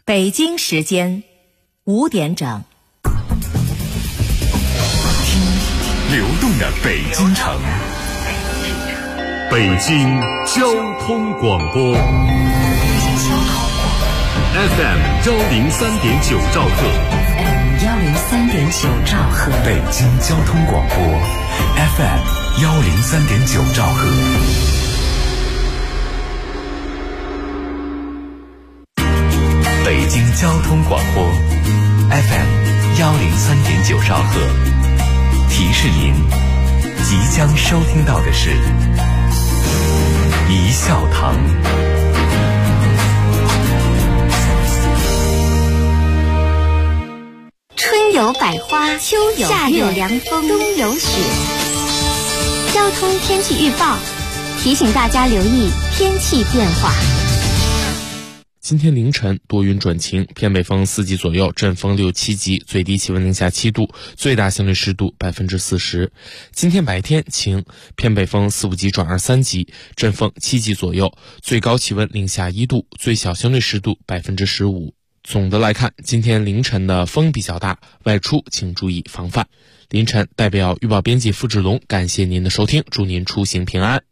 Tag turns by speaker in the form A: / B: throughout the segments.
A: 北京时间5点整，
B: 听流动的北京城，北京交通广播 FM 103.9兆赫，
A: 103.9兆赫，
B: 北京交通广播 FM 103.9兆赫。北京交通广播 FM 103.9兆赫，提示您即将收听到的是一笑堂。
C: 春有百花，秋有夏有凉风，冬有雪。交通天气预报提醒大家留意天气变化。
D: 今天凌晨多云转晴，偏北风4级左右，阵风6、7级，最低气温零下7度，最大相对湿度40%。今天白天晴，偏北风4、5级转2、3级，阵风7级左右，最高气温零下1度，最小相对湿度15%。总的来看，今天凌晨的风比较大，外出请注意防范。凌晨代表预报编辑付志龙，感谢您的收听，祝您出行平安。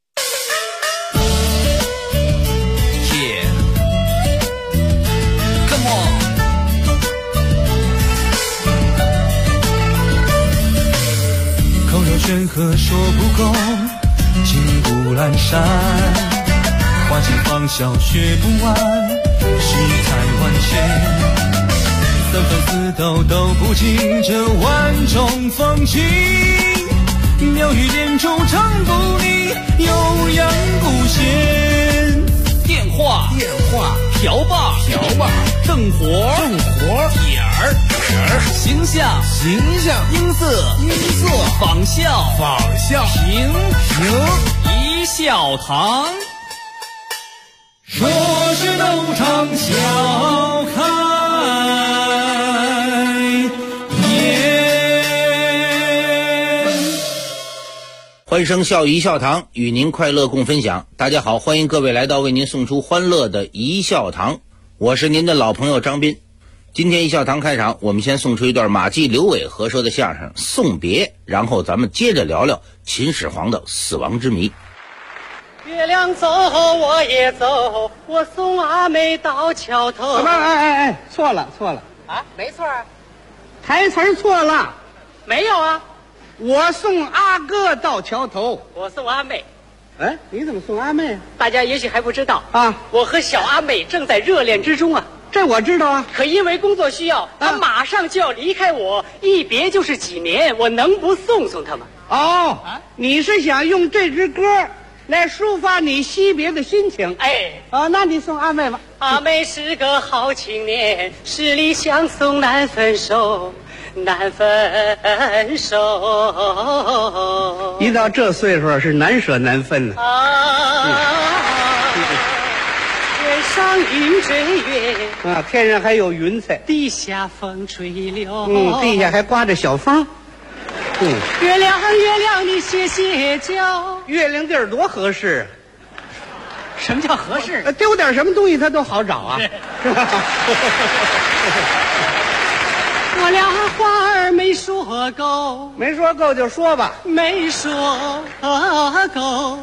E: 口若悬河说不够，金不阑珊，花尽芳笑学不完，世态万千，三分四斗都不尽这万种风情，妙语连珠唱不腻，悠扬不闲。
F: 电话瓢把正活点儿形象音色仿效评一笑堂，
E: 说是斗场笑开颜。
G: 欢声笑语一笑堂，与您快乐共分享。大家好，欢迎各位来到为您送出欢乐的一笑堂，我是您的老朋友张斌。今天一笑堂开场，我们先送出一段马季、刘伟合说的相声《送别》，然后咱们接着聊聊秦始皇的死亡之谜。
H: 月亮走我也走，我送阿妹到桥头。
I: 错了
H: 啊，没错啊，
I: 台词错了。
H: 没有啊，
I: 我送阿哥到桥头，
H: 我送阿妹。
I: 哎，你怎么送阿妹啊？
H: 大家也许还不知道
I: 啊，
H: 我和小阿妹正在热恋之中啊。
I: 这我知道啊，
H: 可因为工作需要，她马上就要离开我，一别就是几年，我能不送她吗？
I: 哦，你是想用这支歌来抒发你惜别的心情？
H: 哎，
I: 那你送阿妹吧。
H: 阿妹是个好青年，十里相送难分手。
I: 一到这岁数是难舍难分的
H: 天上云追月
I: 啊，天上还有云彩，
H: 地下风吹柳，
I: 地下还刮着小风。
H: 月亮你歇脚，
I: 月亮地儿多合适。
H: 什么叫合适？
I: 丢点什么东西它都好找啊，是吧？
H: 我俩话儿没说够，
I: 没说够就说吧，
H: 没说够。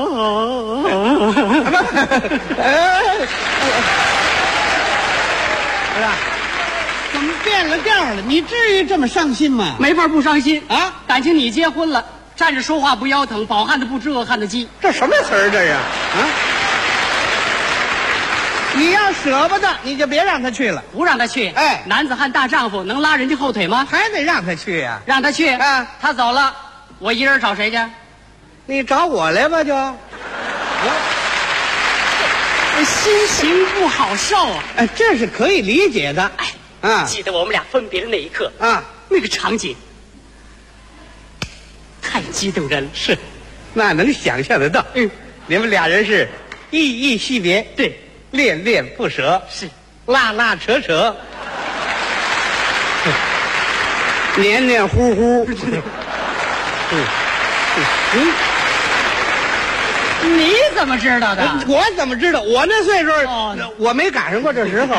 I: 怎么变了调了？你至于这么伤心吗？
H: 没法不伤心
I: 啊！
H: 感情你结婚了，站着说话不腰疼，饱汉子不知饿汉子饥。
I: 这什么词儿这是啊？你要舍不得，你就别让他去了。
H: 不让他去，
I: 哎，
H: 男子汉大丈夫能拉人家后腿吗？
I: 还得让他去呀，
H: 让他去
I: 啊！
H: 他走了，我一人找谁去？
I: 你找我来吧，就。
H: 心情不好受啊！
I: 哎，这是可以理解的。
H: 哎，记得我们俩分别的那一刻
I: 啊，
H: 那个场景太激动人了。
I: 是，那能想象得到。你们俩人是依依惜别，
H: 对。
I: 恋恋不舍，
H: 是
I: 拉拉扯扯，黏黏糊糊。
H: 你怎么知道的？
I: 我怎么知道？我那岁数，我没赶上过这时候。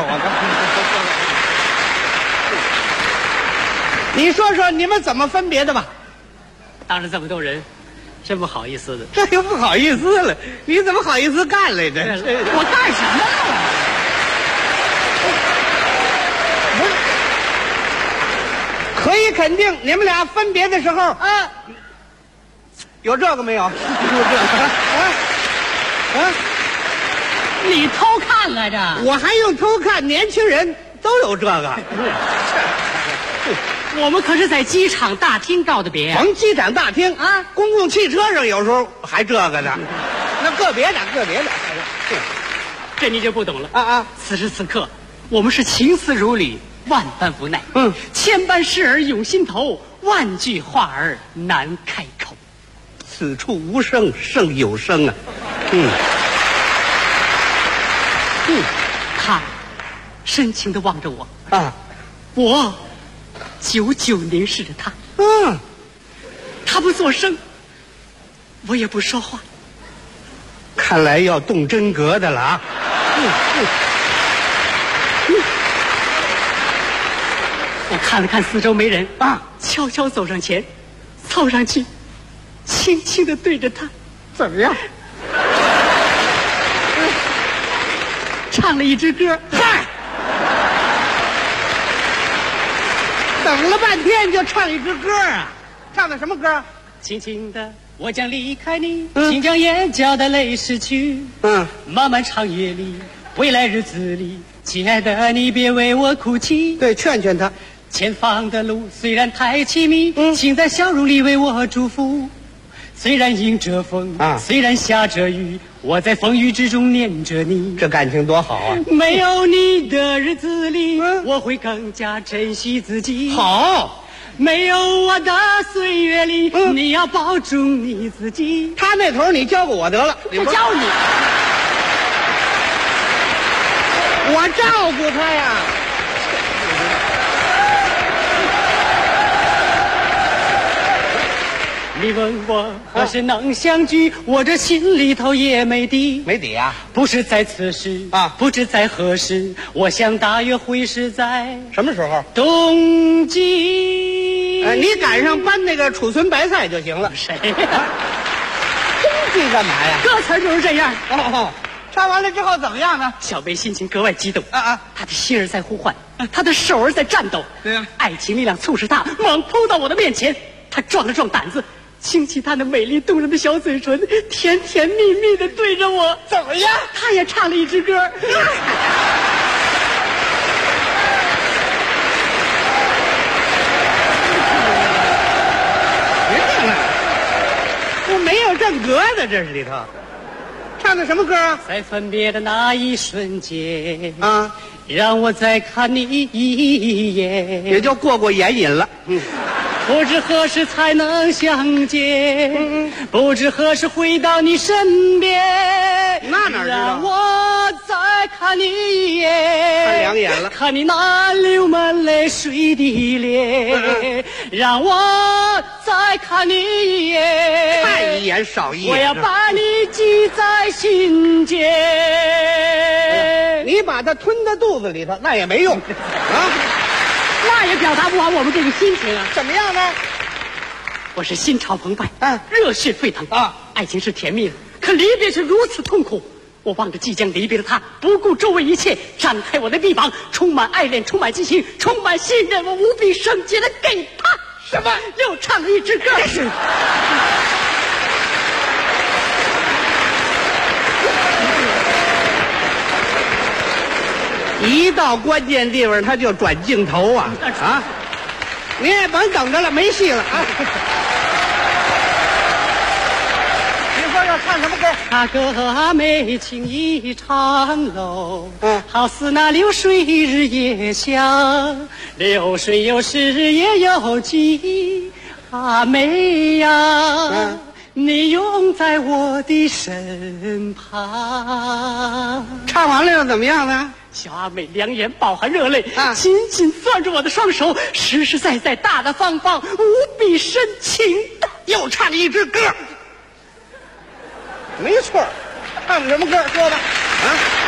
I: 你说说你们怎么分别的吧？
H: 当着这么多人，真不好意思的。
I: 这又不好意思了，你怎么好意思干来着？
H: 我干什么了？
I: 可以肯定，你们俩分别的时候啊，有这个没有？有这个
H: 你偷看来着？
I: 我还用偷看？年轻人都有这个。
H: 我们可是在机场大厅告的别。
I: 甭机场大厅啊，公共汽车上有时候还这个呢。那个别的。
H: 这你就不懂了
I: 啊！
H: 此时此刻，我们是情丝如缕，万般无奈。千般事儿涌心头，万句话儿难开口。
I: 此处无声胜有声啊！
H: 他深情地望着我
I: 啊，
H: 我久久凝视着他。他不作声，我也不说话。
I: 看来要动真格的了啊！
H: 我看了看四周没人啊，悄悄走上前，凑上去，轻轻地对着他，
I: 怎么样？
H: 唱了一支歌。
I: 嗨，等了半天就唱一支歌啊？唱的什么歌？
H: 轻轻的，我将离开你，请将眼角的泪拭去。漫漫长夜里，未来日子里，亲爱的，你别为我哭泣。
I: 对，劝劝他。
H: 前方的路虽然太凄迷，请在笑容里为我祝福。虽然迎着风，虽然下着雨，我在风雨之中念着你。
I: 这感情多好啊！
H: 没有你的日子里，我会更加珍惜自己。
I: 好，
H: 没有我的岁月里，你要保重你自己。
I: 他那头你教给我得了，
H: 我教你，
I: 我照顾他呀。
H: 你问我何时能相聚，我这心里头也没底。
I: 没底啊？
H: 不是在此时啊，不知在何时，我想大约会是在
I: 什么时候？
H: 冬季。
I: 你赶上搬那个储存白菜就行了。
H: 谁呀？
I: 冬季干嘛呀？
H: 歌词就是这样。
I: 唱完了之后怎么样呢？
H: 小贝心情格外激动
I: 他
H: 的心儿在呼唤，他的手儿在颤抖。
I: 对呀，
H: 爱情力量促使他猛扑到我的面前，他壮了壮胆子，轻起他那美丽动人的小嘴唇，甜甜蜜蜜地对着我。
I: 怎么样？
H: 他也唱了一支歌。
I: 别唱了，我没有正格的，这是里头。唱的什么歌啊？
H: 在分别的那一瞬间啊，让我再看你一眼，
I: 也就过眼瘾了。
H: 不知何时才能相见，不知何时回到你身边。
I: 那哪知道？
H: 让我再看你一眼，
I: 看两眼了，
H: 看你那流满泪水的脸。让我再看你一眼，
I: 看一眼少一眼。
H: 我要把你记在心间。
I: 你把它吞到肚子里头，那也没用啊。
H: 那也表达不完我们这个心情啊！
I: 怎么样呢？
H: 我是心潮澎湃，热血沸腾啊！爱情是甜蜜的，可离别是如此痛苦。我望着即将离别的他，不顾周围一切，展开我的臂膀，充满爱恋，充满激情，充满信任，我无比圣洁的给他
I: 什么？
H: 又唱了一支歌。
I: 一到关键地方他就转镜头啊！你也甭等着了，没戏了啊！你说要唱什么歌？
H: 那歌美情意长楼，好似那流水日夜香，流水有时也有急，美呀，你拥在我的身旁。
I: 唱完了又怎么样呢？
H: 小阿美两眼饱含热泪，紧紧攥着我的双手，实实在在、大大方方、无比深情的
I: 又唱一支歌。没错， 唱什么歌？说吧。啊。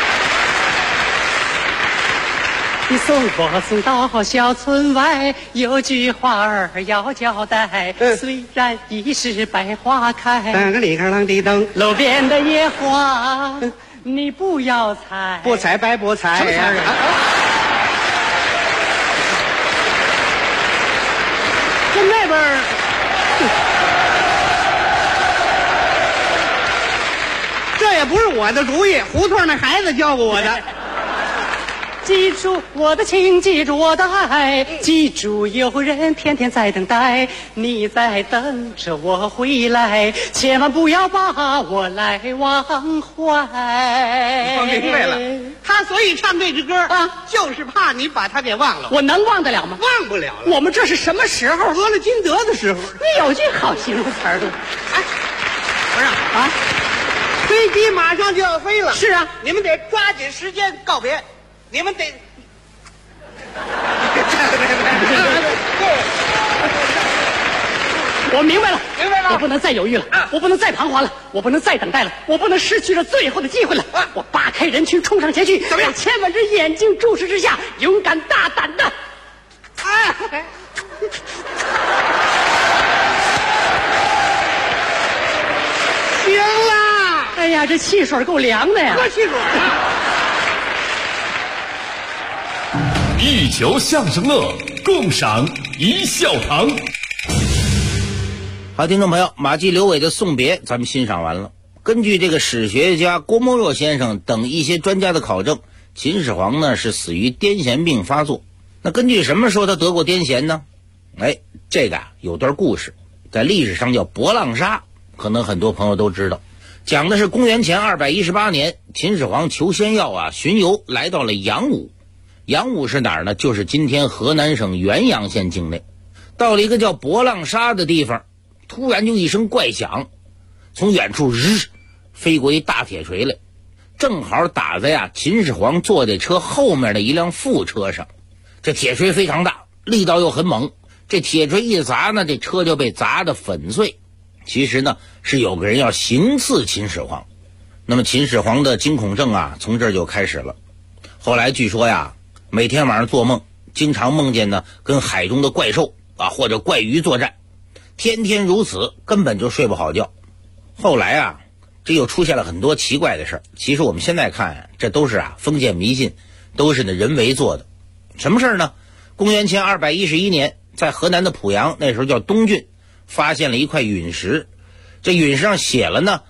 H: 你送我送到小村外，有句话儿要交代。虽然已是百花开，
I: 当个里个啷地噔，
H: 路边的野花，你不要采，
I: 不采白不采。
H: 什么采啊？
I: 跟那边这也不是我的主意，胡同那孩子教过我的。
H: 记住我的情，记住我的爱，记住有人天天在等待，你在等着我回来，千万不要把我来忘怀。
I: 我明白了，他所以唱这支歌啊，就是怕你把他给忘了。
H: 我能忘得了吗？
I: 忘不了了。
H: 我们这是什么时候？
I: 得了金德的时候。
H: 你有句好形容词儿的。
I: 哎，不是啊，飞机马上就要飞了。
H: 是啊，
I: 你们得抓紧时间告别。你们得，
H: 我明白了，
I: 明白了，
H: 我不能再犹豫了，我不能再彷徨了，我不能再等待了，我不能失去了最后的机会了。我扒开人群冲上前去，
I: 怎么样？
H: 千万只眼睛注视之下，勇敢大胆的，
I: 哎，行了，
H: 哎呀，这汽水够凉的呀！
I: 喝汽水啊！
B: 一球相声乐，共赏一笑堂。
G: 好，听众朋友，马季刘伟的送别咱们欣赏完了。根据这个史学家郭沫若先生等一些专家的考证，秦始皇呢是死于癫痫病发作。那根据什么说他得过癫痫呢？这个有段故事，在历史上叫博浪沙，可能很多朋友都知道。讲的是公元前218年，秦始皇求仙药巡游来到了阳武。阳武是哪儿呢？就是今天河南省原阳县境内。到了一个叫博浪沙的地方，突然就一声怪响，从远处飞过一大铁锤来，正好打在秦始皇坐在车后面的一辆副车上。这铁锤非常大，力道又很猛，这铁锤一砸呢，这车就被砸得粉碎。其实呢，是有个人要行刺秦始皇。那么秦始皇的惊恐症从这儿就开始了。后来据说每天晚上做梦，经常梦见呢跟海中的怪兽或者怪鱼作战，天天如此，根本就睡不好觉。后来这又出现了很多奇怪的事儿。其实我们现在看这都是封建迷信，都是人为做的。什么事儿呢？公元前211年，在河南的濮阳，那时候叫东郡，发现了一块陨石。这陨石上写了呢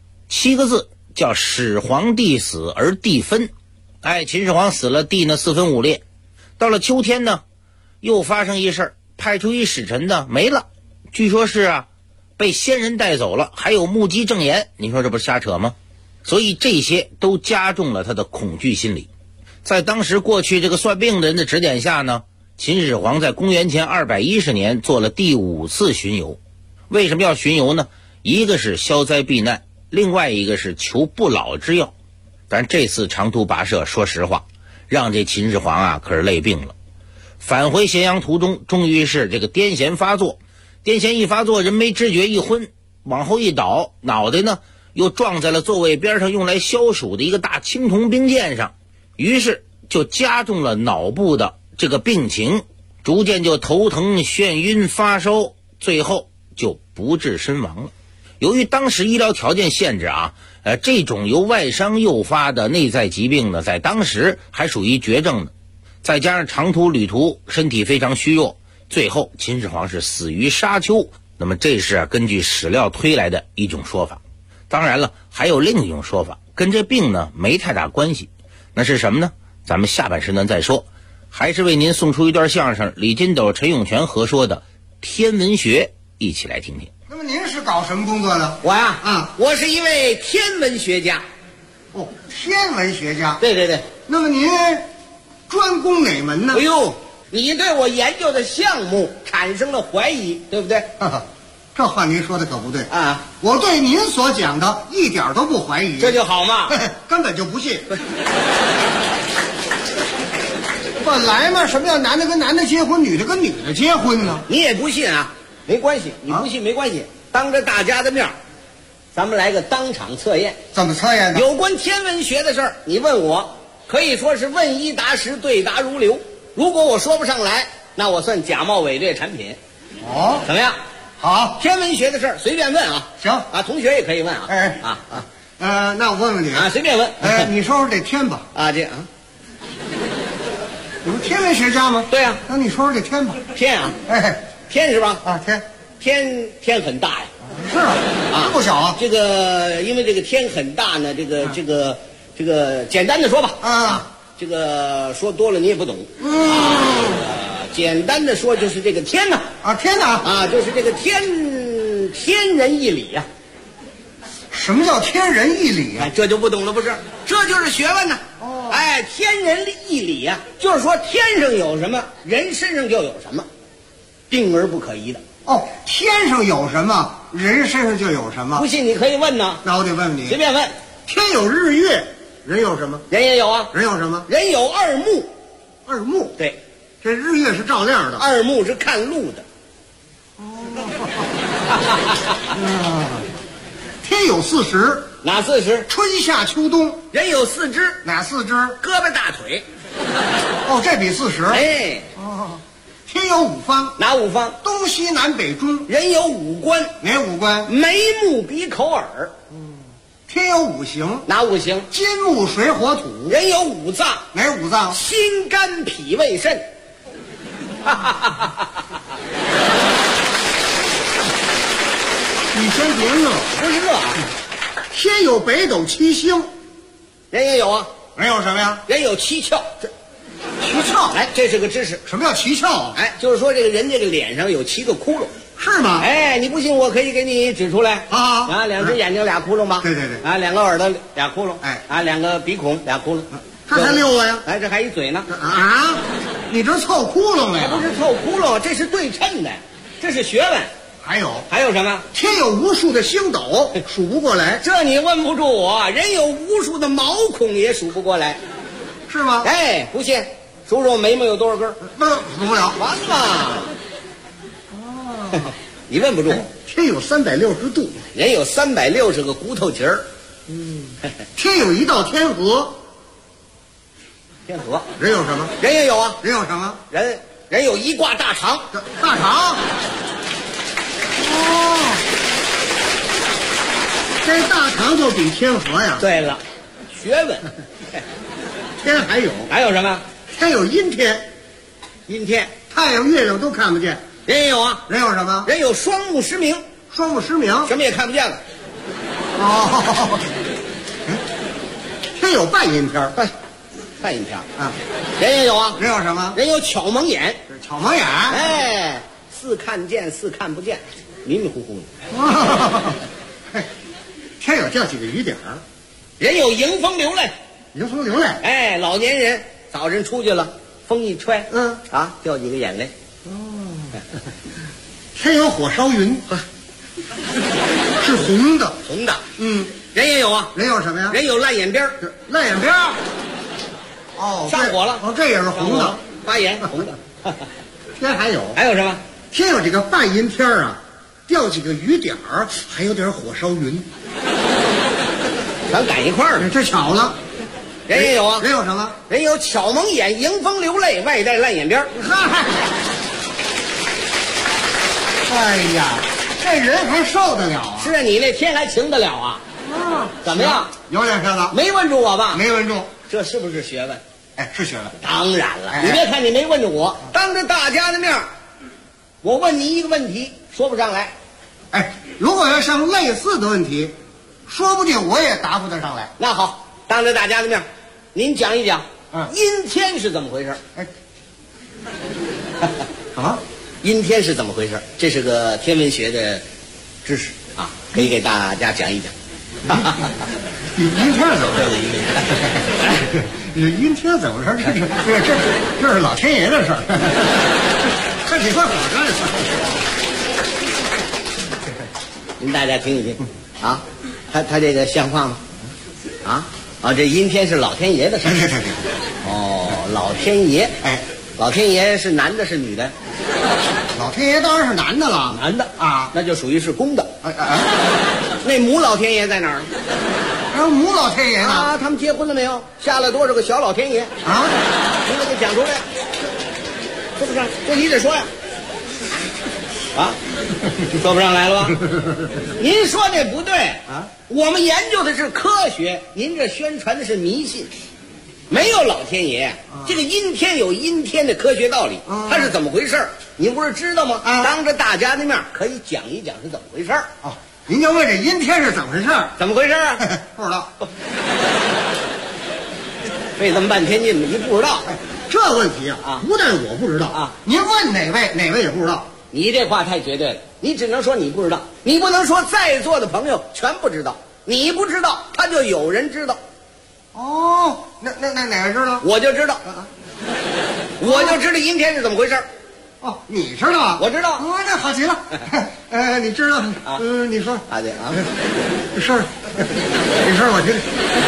G: 7个字，叫始皇帝死而地分。秦始皇死了，地呢4分5裂。到了秋天呢，又发生一事儿，派出一使臣呢没了，据说是被仙人带走了，还有目击证言。你说这不是瞎扯吗？所以这些都加重了他的恐惧心理。在当时过去这个算命的人的指点下呢，秦始皇在公元前210年做了第5次巡游。为什么要巡游呢？一个是消灾避难，另外一个是求不老之药。但这次长途跋涉，说实话，让这秦始皇可是累病了。返回咸阳途中，终于是这个癫痫发作。癫痫一发作，人没知觉，一昏，往后一倒，脑袋呢又撞在了座位边上用来消暑的一个大青铜冰剑上，于是就加重了脑部的这个病情，逐渐就头疼、眩晕、发烧，最后就不治身亡了。由于当时医疗条件限制这种由外伤诱发的内在疾病呢，在当时还属于绝症呢。再加上长途旅途，身体非常虚弱，最后秦始皇是死于沙丘。那么这是根据史料推来的一种说法。当然了，还有另一种说法，跟这病呢没太大关系。那是什么呢？咱们下半时段再说。还是为您送出一段相声，李金斗、陈永泉合说的天文学，一起来听听。
I: 那么您是搞什么工作的？
J: 我我是一位天文学家。
I: 哦，天文学家。
J: 对对对。
I: 那么您专攻哪门呢？
J: 哎呦，你对我研究的项目产生了怀疑，对不对？
I: 这话您说的可不对
J: 啊！
I: 我对您所讲的一点都不怀疑，
J: 这就好嘛，
I: 根本就不信。本来嘛，什么叫男的跟男的结婚，女的跟女的结婚呢？
J: 你也不信啊？没关系，你不信没关系。当着大家的面， 咱们来个当场测验。
I: 怎么测验呢？
J: 有关天文学的事儿，你问我，可以说是问一答十，对答如流。如果我说不上来，那我算假冒伪劣产品。
I: 哦，
J: 怎么样？
I: 好，
J: 天文学的事儿随便问啊。
I: 行
J: 啊，同学也可以问啊。
I: 哎那我问问你
J: 啊，随便问。
I: 你说说这天吧。
J: 啊，这啊，
I: 你不是天文学家吗？
J: 对呀。
I: 那你说说这天吧。
J: 天啊，天是吧？啊，天很大呀。
I: 是啊，不小啊。
J: 这个因为这个天很大呢，这个简单的说吧。啊，这个说多了你也不懂。简单的说就是这个天呢。
I: 天哪。
J: 就是这个天人一理呀。
I: 什么叫天人一理啊？
J: 这就不懂了，不是？这就是学问呢。天人一理呀，就是说天上有什么，人身上就有什么，定而不可移的。
I: 天上有什么，人身上就有什么。
J: 不信你可以问呢。
I: 那我得问问你，
J: 随便问。
I: 天有日月，人有什么？
J: 人也有啊。
I: 人有什么？
J: 人有二目。
I: 二目？
J: 对，
I: 这日月是照亮的，
J: 二目是看路的。
I: 天有40，
J: 哪40？
I: 春夏秋冬。
J: 人有4肢，
I: 哪4肢？
J: 胳膊大腿。
I: 这比40。天有5方，
J: 哪5方？
I: 东西南北中。
J: 人有5官，
I: 哪5官？
J: 眉目鼻口耳。
I: 天有5行，
J: 哪5行？
I: 金木水火土。
J: 人有5脏，
I: 哪5脏？
J: 心肝脾胃肾。
I: 你先别乐，
J: 不是乐啊。
I: 天有北斗7星，
J: 人也有啊。
I: 人有什么呀？
J: 人有7窍。
I: 7窍？
J: 这是个知识。
I: 什么叫7窍啊？
J: 就是说这个人这个脸上有7个窟窿。
I: 是吗？
J: 你不信我可以给你指出来。2只眼睛俩窟窿吧？
I: 对。
J: 2个耳朵俩窟窿。2个鼻孔俩窟窿。
I: 这还6个呀？
J: 这还一嘴呢。
I: 你这凑窟窿了呀？
J: 不是凑窟窿，这是对称的，这是学问。
I: 还有什么？天有无数的星斗，数不过来。
J: 这你问不住我。人有无数的毛孔，也数不过来。
I: 是吗？
J: 不信，数数眉毛有多少根？
I: 数不了。
J: 完了。你问不住我。
I: 天有360度，
J: 人有360个骨头节儿。
I: 天有一道天河。
J: 天河。
I: 人有什么？
J: 人也有啊。
I: 人有什么？
J: 人有一挂大肠。
I: 大肠。这大肠就比天河呀。
J: 对了，学问。
I: 天还有
J: 什么？
I: 天有阴天。
J: 阴天，
I: 太阳月亮都看不见。
J: 人也有啊。
I: 人有什么？
J: 人有双目失明。
I: 双目失明，
J: 什么也看不见了。
I: 天有半阴天。
J: 半阴天啊。人也有啊。
I: 人有什么？
J: 人有巧蒙眼。
I: 巧蒙眼。
J: 似看见似看不见，迷迷糊糊的。
I: 天有掉几个雨点儿。
J: 人有迎风流泪。
I: 迎风流泪。
J: 老年人早晨出去了，风一吹，掉几个眼泪。
I: 天有火烧云。是红的。
J: 红的。人也有啊。
I: 人有什么呀？
J: 人有烂眼边儿。
I: 烂眼边儿。
J: 上火了。
I: 这也是红的。
J: 发炎，红的。
I: 天还有
J: 什么？
I: 天有这个半阴天啊，掉几个雨点儿，还有点火烧云。
J: 咱赶一块儿了，
I: 这巧了。
J: 人也有啊。
I: 人有什么？
J: 人有巧蒙眼，迎风流泪，外带烂眼边儿。
I: 哎呀，这人还受得了啊？
J: 是啊，你那天还晴得了啊？怎么样？
I: 有点看了。
J: 没问住我吧？
I: 没问住。
J: 这是不是学问？
I: 是学问。
J: 当然了。你别看你没问住我，当着大家的面，我问你一个问题，说不上来。
I: 如果要像类似的问题，说不定我也答不得上来。
J: 那好，当着大家的面，您讲一讲，阴天是怎么回事？
I: 什么？
J: 阴天是怎么回事？这是个天文学的知识啊，可以给大家讲一讲。
I: 阴天怎么回事？阴天怎么回事？这是老天爷的事儿。看几块火干什么？
J: 您大家听一听啊，他这个像话吗？这阴天是老天爷的事儿。
I: 对。
J: 老天爷， 老天爷是男的是女的？
I: 老天爷当然是男的了。
J: 男的
I: 啊，
J: 那就属于是公的。那母老天爷在哪儿？
I: 母老天爷呢？
J: 啊，他们结婚了没有？下了多少个小老天爷？
I: 啊，
J: 您给他讲出来，是不是？这你得说呀。啊，说不上来了吧？您说这不对啊！我们研究的是科学，您这宣传的是迷信。没有老天爷，这个阴天有阴天的科学道理，它是怎么回事？您不是知道吗？当着大家的面可以讲一讲是怎么回事
I: 哦，您就问这阴天是怎么回事？
J: 怎么回事啊？
I: 不知道。
J: 费这么半天劲，你不知道？
I: 这问题啊，不但我不知道啊，您问哪位也不知道。
J: 你这话太绝对了，你只能说你不知道，你不能说在座的朋友全不知道。你不知道，他就有人知道。
I: 哦，那哪个知道？
J: 我就知道，我就知道阴天是怎么回事。
I: 哦，你知道啊？
J: 我知道。
I: 哦，那好极了。你知道？你说
J: 啊，对啊，
I: 这事儿，这事儿我听。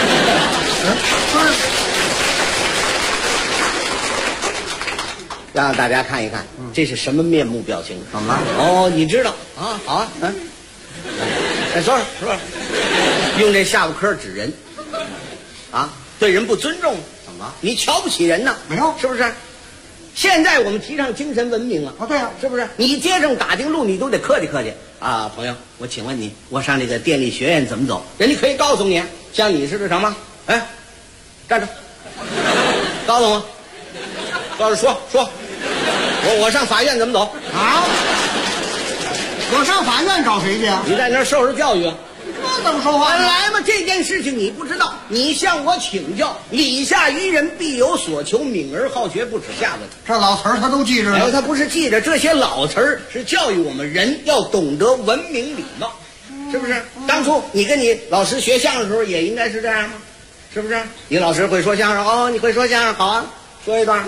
J: 让大家看一看，这是什么面目表情？
I: 怎么了？
J: 哦，你知道啊？好啊，说，用这下巴颏指人，啊，对人不尊重，
I: 怎么了？
J: 你瞧不起人呢？
I: 没有，
J: 是不是？现在我们提倡精神文明啊！
I: 对啊，
J: 是不是？你街上打听路，你都得客气客气啊，朋友，我请问你，我上这个电力学院怎么走？人家可以告诉你，像你似的什么？哎，站着，告诉我，告诉说。我上法院怎么走
I: 啊？我上法院找谁去啊？
J: 你在那儿受受教育啊？
I: 那怎么说话？
J: 来嘛，这件事情你不知道，你向我请教。礼下于人，必有所求，敏而好学，不耻下问。
I: 这老词儿他都记着了。
J: 他不是记着，这些老词儿是教育我们人要懂得文明礼貌，是不是？当初你跟你老师学相声的时候，也应该是这样吗？是不是？你老师会说相声哦，你会说相声，好啊。说一段，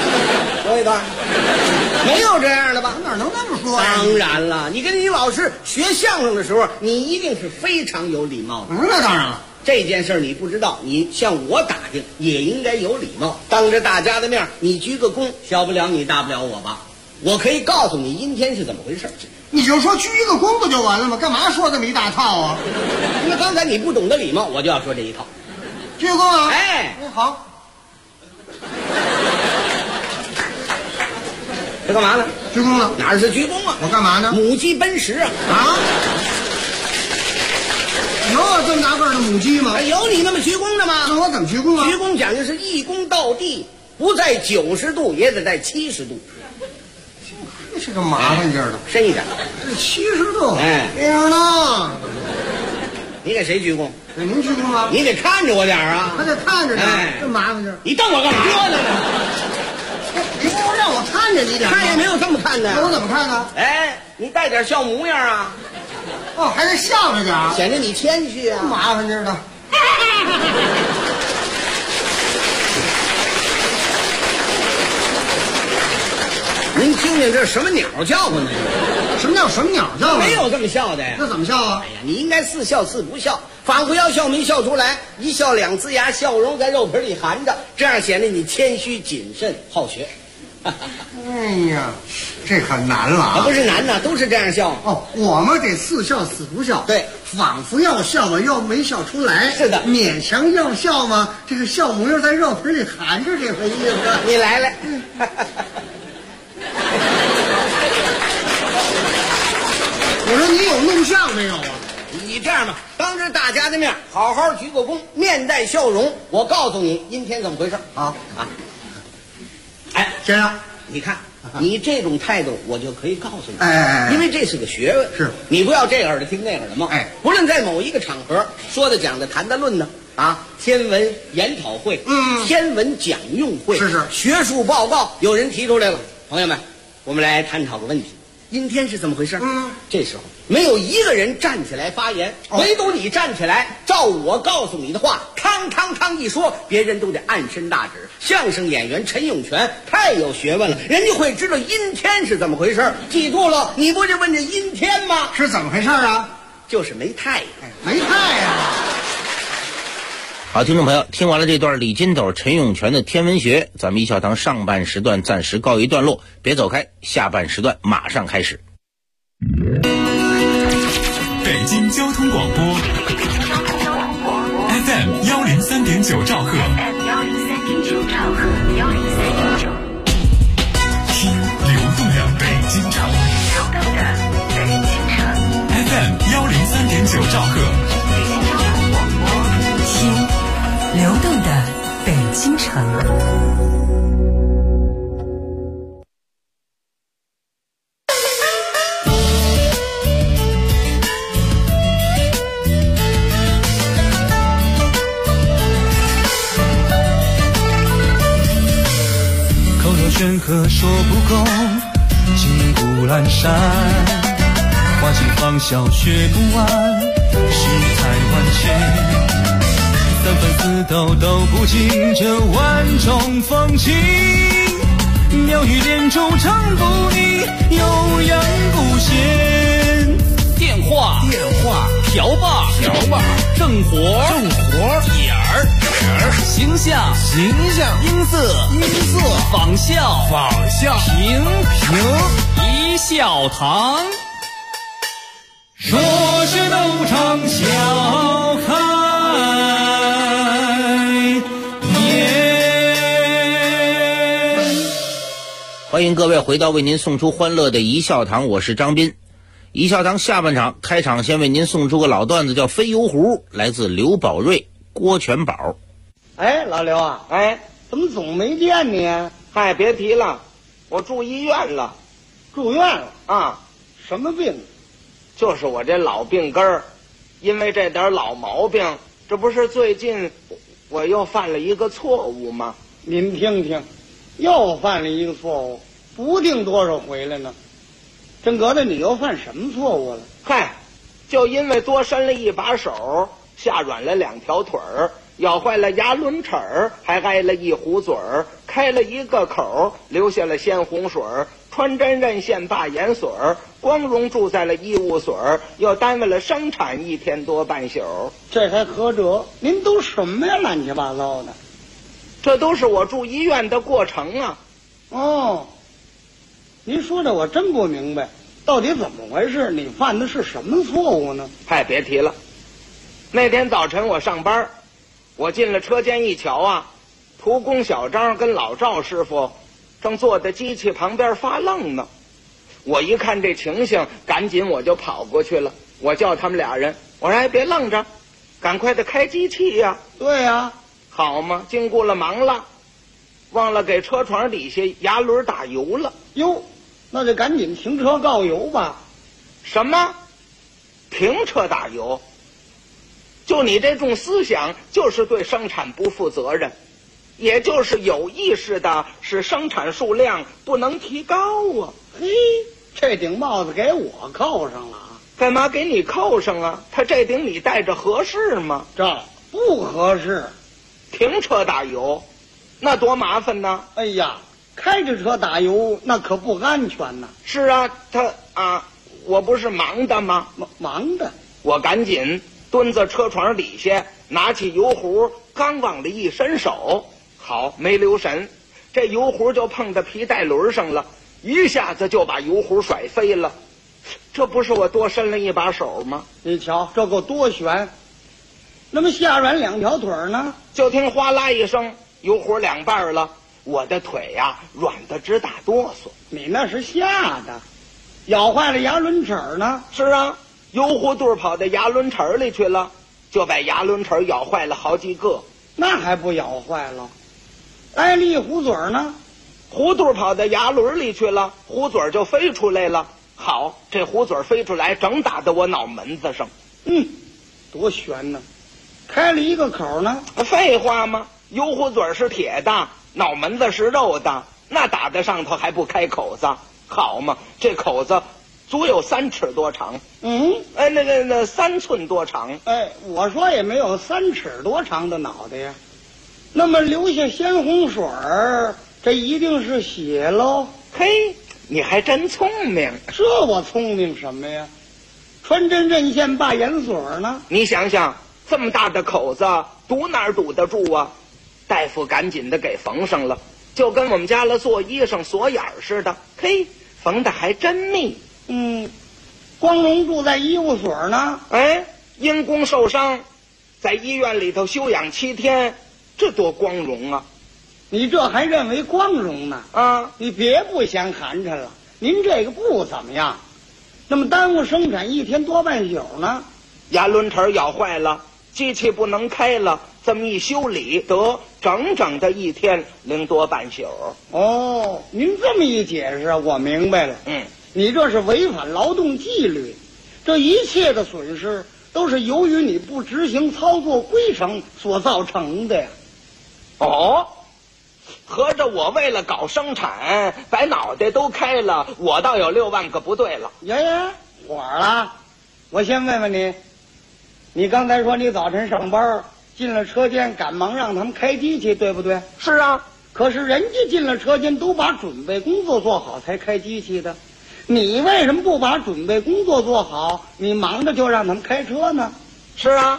J: 没有这样的吧？
I: 哪能那么说呀？
J: 当然了，你跟你老师学相声的时候，你一定是非常有礼貌的。
I: 那当然了，
J: 这件事你不知道，你向我打听也应该有礼貌。当着大家的面，你鞠个躬，小不了你，大不了我吧。我可以告诉你阴天是怎么回事。
I: 你就说鞠一个躬不就完了吗？干嘛说这么一大套啊？
J: 因为刚才你不懂得礼貌，我就要说这一套。
I: 鞠躬啊！
J: 哎，
I: 好。
J: 这干嘛呢？
I: 鞠躬了。
J: 哪是鞠躬啊？
I: 我干嘛呢？
J: 母鸡奔食啊！
I: 啊？有这么大个的母鸡吗？
J: 有你那么鞠躬的吗？
I: 那我怎么鞠躬啊？
J: 鞠躬讲究是一躬到地，不在90度，也得在70度。
I: 这是个麻烦劲儿的。
J: 深一点。
I: 这70度。
J: 哎，
I: 这样呢？
J: 你给谁鞠躬？
I: 给您鞠躬啊？
J: 你得看着我点啊！
I: 还得看着呢。这麻烦劲儿。
J: 你瞪我干嘛呢？
I: 你不让我看着你点？
J: 看也没有这么看的。
I: 那我怎么看呢？
J: 哎，你带点笑模样啊！
I: 哦，还得笑着点，
J: 显得你谦虚啊！
I: 麻烦劲儿的。
J: 您听听这什么鸟叫唤呢？
I: 什么叫什么鸟叫唤？
J: 没有这么笑的呀。
I: 那怎么笑啊？
J: 哎呀，你应该似笑似不笑，仿佛要笑没笑出来，一笑两呲牙，笑容在肉皮里含着，这样显得你谦虚谨慎好学。
I: 哎呀，这可难了啊！
J: 不是难呐，都是这样笑。
I: 哦，我们得似笑似不笑。
J: 对，
I: 仿佛要笑嘛，又没笑出来。
J: 是的，
I: 勉强要笑嘛，这个笑模样在肉皮里含着，这回意思。
J: 你来了。
I: 我说你有录像没有啊？
J: 你这样吧，当着大家的面好好鞠个躬，面带笑容。我告诉你，阴天怎么回事啊？哎，
I: 先生，
J: 你看，你这种态度，我就可以告诉你，
I: 哎，
J: 因为这是个学问。
I: 是，
J: 你不要这耳朵听那耳朵冒。
I: 哎，
J: 不论在某一个场合说的、讲的、谈的、论的啊，天文研讨会，天文讲用会，
I: 是
J: 学术报告，有人提出来了，朋友们，我们来探讨个问题。阴天是怎么回事？这时候没有一个人站起来发言，唯独你站起来，照我告诉你的话，康康康一说，别人都得暗伸大指。相声演员陈永泉太有学问了，人家会知道阴天是怎么回事。记住了，你不就问这阴天吗？
I: 是怎么回事啊？
J: 就是没太阳，
I: 没太阳。
G: 好，听众朋友，听完了这段李金斗、陈永泉的天文学，咱们一笑堂上半时段暂时告一段落，别走开，下半时段马上开始。
B: 北京交通广播 FM 103.9兆赫，听流动的北京城，FM 103.9兆赫，
A: 听流动的北京城。
E: 劝和说不够，金谷阑珊，花季芳笑学不完，世态万千，三分四斗都不尽这万种风情，妙语连珠唱不腻，悠扬不闲。
F: 电话瓢把正活点儿形象音色仿效平一笑堂，
E: 说是斗场笑开颜。
G: 欢迎各位回到为您送出欢乐的一笑堂，我是张斌。一笑堂下半场开场，先为您送出个老段子，叫飞油壶，来自刘宝瑞、郭全宝。
J: 哎，老刘啊，哎，怎么总没见你啊？嗨，别提了，我住医院了。住院了啊？什么病？就是我这老病根儿，因为这点老毛病，这不是最近我又犯了一个错误吗？您听听，又犯了一个错误，不定多少回了呢。真格的，你又犯什么错误了？嗨，就因为多伸了一把手，下软了2条腿儿，咬坏了牙轮齿儿，还挨了一壶嘴儿，开了一个口，留下了鲜红水儿，穿针任线罢盐水儿，光荣住在了医务所儿，又耽误了生产1天多半宿。这还合辙？您都什么呀，乱七八糟的？这都是我住医院的过程啊。哦，您说的我真不明白，到底怎么回事？你犯的是什么错误呢？嗨，别提了。那天早晨我上班，我进了车间一瞧啊，涂工小张跟老赵师傅正坐在机器旁边发愣呢。我一看这情形，赶紧我就跑过去了。我叫他们俩人，我说：“哎，别愣着，赶快的开机器呀！”对呀，好嘛，经过了忙了，忘了给车床底下牙轮打油了。哟，那就赶紧停车告油吧。什么？停车打油？就你这种思想，就是对生产不负责任，也就是有意识的使生产数量不能提高啊！嘿，这顶帽子给我扣上了啊！干嘛给你扣上啊？他这顶你戴着合适吗？这不合适。停车打油，那多麻烦呢！哎呀，开着车打油那可不安全呢。是啊，我不是忙的吗？忙的，我赶紧蹲在车床底下，拿起油壶，刚往里一伸手，好，没留神，这油壶就碰到皮带轮上了，一下子就把油壶甩飞了。这不是我多伸了一把手吗？你瞧，这够多悬。那么下软2条腿呢？就听哗啦一声，油壶2半了，我的腿呀，软得直打哆嗦。你那是吓的，咬坏了牙轮齿呢？是啊。油壶肚跑到牙轮齿里去了，就把牙轮齿咬坏了好几个。那还不咬坏了？挨了一壶嘴呢？壶肚跑到牙轮里去了，壶嘴就飞出来了。好，这壶嘴飞出来，正打到我脑门子上。多悬呢！开了一个口呢？废话吗？油壶嘴是铁的，脑门子是肉的，那打在上头还不开口子？好嘛，这口子足有3尺多长。那3寸多长。哎，我说也没有3尺多长的脑袋呀。那么留下鲜红水儿，这一定是血喽。嘿，你还真聪明。这我聪明什么呀？穿针任线罢盐水呢？你想想， 这么大的口子，堵哪儿堵得住啊？大夫赶紧的给缝上了，就跟我们家了做衣裳锁眼似的。嘿，缝的还真密。
I: 光荣住在医务所呢。
J: 哎，因公受伤，在医院里头休养7天，这多光荣啊！
I: 你这还认为光荣呢？
J: 啊，
I: 你别不嫌寒碜了，您这个不怎么样，那么耽误生产1天多半宿呢。
J: 牙轮齿咬坏了，机器不能开了，这么一修理，得整整的1天0多半宿。
I: 哦，您这么一解释，我明白了。你这是违反劳动纪律，这一切的损失都是由于你不执行操作规程所造成的呀。
J: 哦，合着我为了搞生产，把脑袋都开了，我倒有6万个不对了。
I: 呀，火了！我先问问你，你刚才说你早晨上班进了车间，赶忙让他们开机器，对不对？
J: 是啊，
I: 可是人家进了车间都把准备工作做好才开机器的，你为什么不把准备工作做好？你忙着就让他们开车呢？
J: 是啊，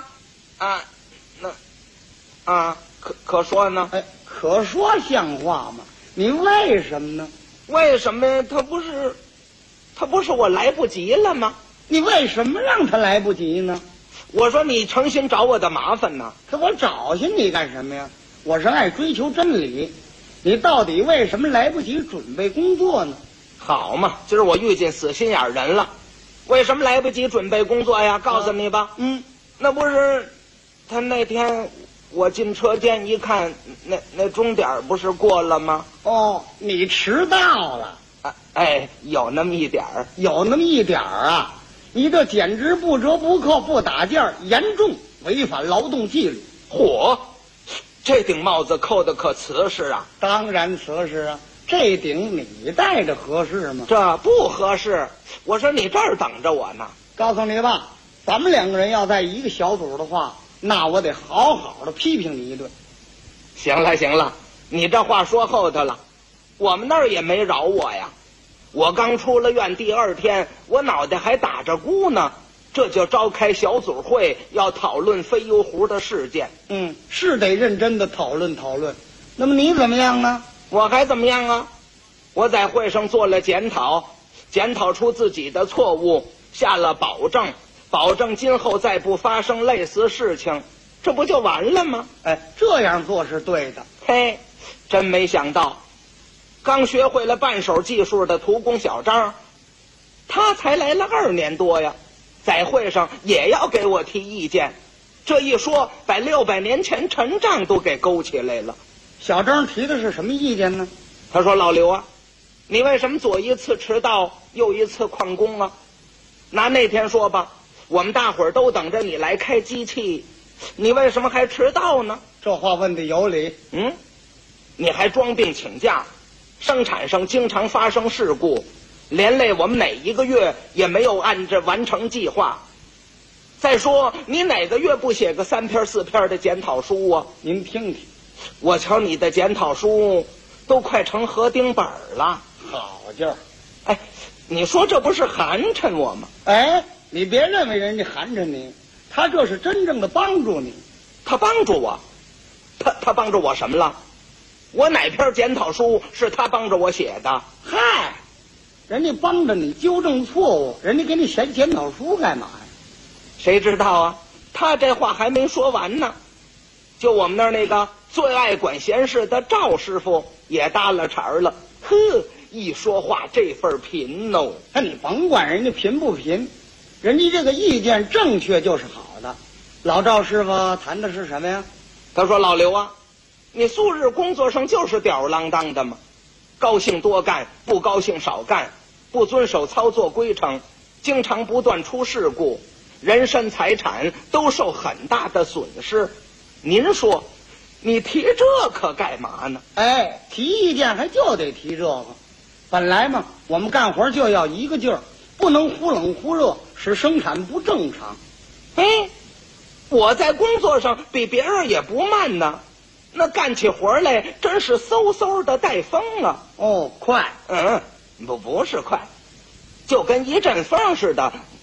J: 可说呢？
I: 哎，可说像话吗？你为什么呢？
J: 为什么呀？他不是我来不及了吗？
I: 你为什么让他来不及呢？
J: 我说你诚心找我的麻烦呢。
I: 可我找寻你干什么呀？我是爱追求真理，你到底为什么来不及准备工作呢？
J: 好嘛，今儿我遇见死心眼人了。为什么来不及准备工作呀？告诉你吧。那不是他那天我进车间一看，那钟点不是过了吗？
I: 哦，你迟到了。
J: 哎，有那么一点儿，
I: 有那么一点儿啊！你这简直不折不扣不打件，严重违反劳动纪律。
J: 嚯，这顶帽子扣的可瓷实啊！
I: 当然瓷实啊，这顶你戴着合适吗？
J: 这不合适。我说你这儿等着我呢。
I: 告诉你吧，咱们2个人要在一个小组的话，那我得好好的批评你一顿。
J: 行了，你这话说后头了，我们那儿也没饶我呀。我刚出了院第2天，我脑袋还打着鼓呢，这就召开小组会，要讨论飞油壶的事件。
I: 是得认真的讨论。那么你怎么样呢？
J: 我还怎么样啊？我在会上做了检讨出自己的错误，下了保证今后再不发生类似事情，这不就完了吗？
I: 哎，这样做是对的。
J: 嘿，真没想到，刚学会了半手技术的图工小张，他才来了2年多呀，在会上也要给我提意见。这一说，把600年前陈账都给勾起来了。
I: 小张提的是什么意见呢？
J: 他说：“老刘啊，你为什么左一次迟到，右一次旷工啊？拿那天说吧，我们大伙儿都等着你来开机器，你为什么还迟到呢？”
I: 这话问得有理。
J: 你还装病请假，生产上经常发生事故，连累我们哪一个月也没有按着完成计划。再说你哪个月不写个3篇4篇的检讨书啊？
I: 您听听，
J: 我瞧你的检讨书都快成合订本了。
I: 好劲儿！
J: 哎，你说这不是寒碜我吗？
I: 哎，你别认为人家寒碜你，他这是真正的帮助你。
J: 他帮助我？他帮助我什么了？我哪篇检讨书是他帮着我写的？
I: 嗨，人家帮着你纠正错误，人家给你写检讨书干嘛呀？
J: 谁知道啊？他这话还没说完呢，就我们那儿那个最爱管闲事的赵师傅也搭了茬了。呵，一说话这份贫哦。
I: 那你甭管人家贫不贫，人家这个意见正确就是好的。老赵师傅谈的是什么呀？
J: 他说：“老刘啊，你素日工作上就是吊儿郎当的嘛，高兴多干，不高兴少干，不遵守操作规程，经常不断出事故，人身财产都受很大的损失。您说你提这可干嘛呢？”
I: 哎，提意见还就得提这个。本来嘛，我们干活就要一个劲儿，不能忽冷忽热，使生产不正常。
J: 哎，我在工作上比别人也不慢呢，那干起活来真是嗖嗖的带风啊。
I: 哦，快。
J: 不是快，就跟一阵风似的，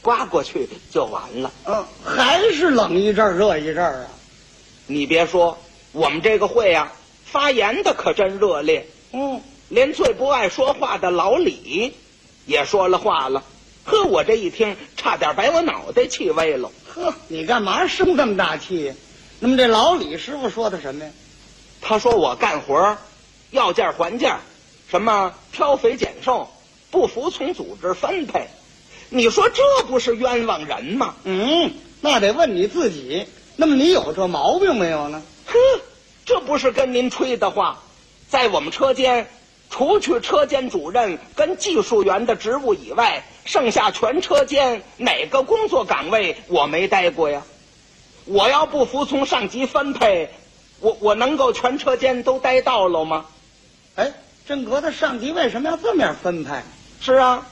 J: 刮过去就完了。
I: 还是冷一阵热一阵啊。
J: 你别说，我们这个会啊，发言的可真热烈。连最不爱说话的老李也说了话了。呵，我这一听差点把我脑袋气歪了。
I: 呵，你干嘛生这么大气呀？那么这老李师傅说的什么呀？
J: 他说我干活要价还价，什么挑肥拣瘦，不服从组织分配。你说这不是冤枉人吗？
I: 那得问你自己。那么你有这毛病没有呢？
J: 呵，这不是跟您吹的话。在我们车间，除去车间主任跟技术员的职务以外，剩下全车间哪个工作岗位我没待过呀？我要不服从上级分配，我能够全车间都待到了吗？
I: 真格的上级为什么要这么样分配？
J: 是啊，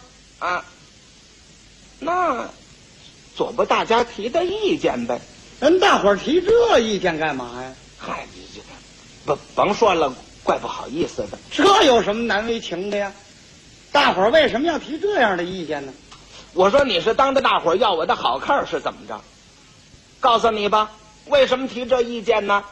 J: 那左不大家提的意见呗。
I: 人大伙儿提这意见干嘛呀？
J: 嗨，甭说了，怪不好意思的。
I: 这有什么难为情的呀？大伙儿为什么要提这样的意见呢？
J: 我说你是当着大伙儿要我的好看是怎么着？告诉你吧，为什么提这意见呢？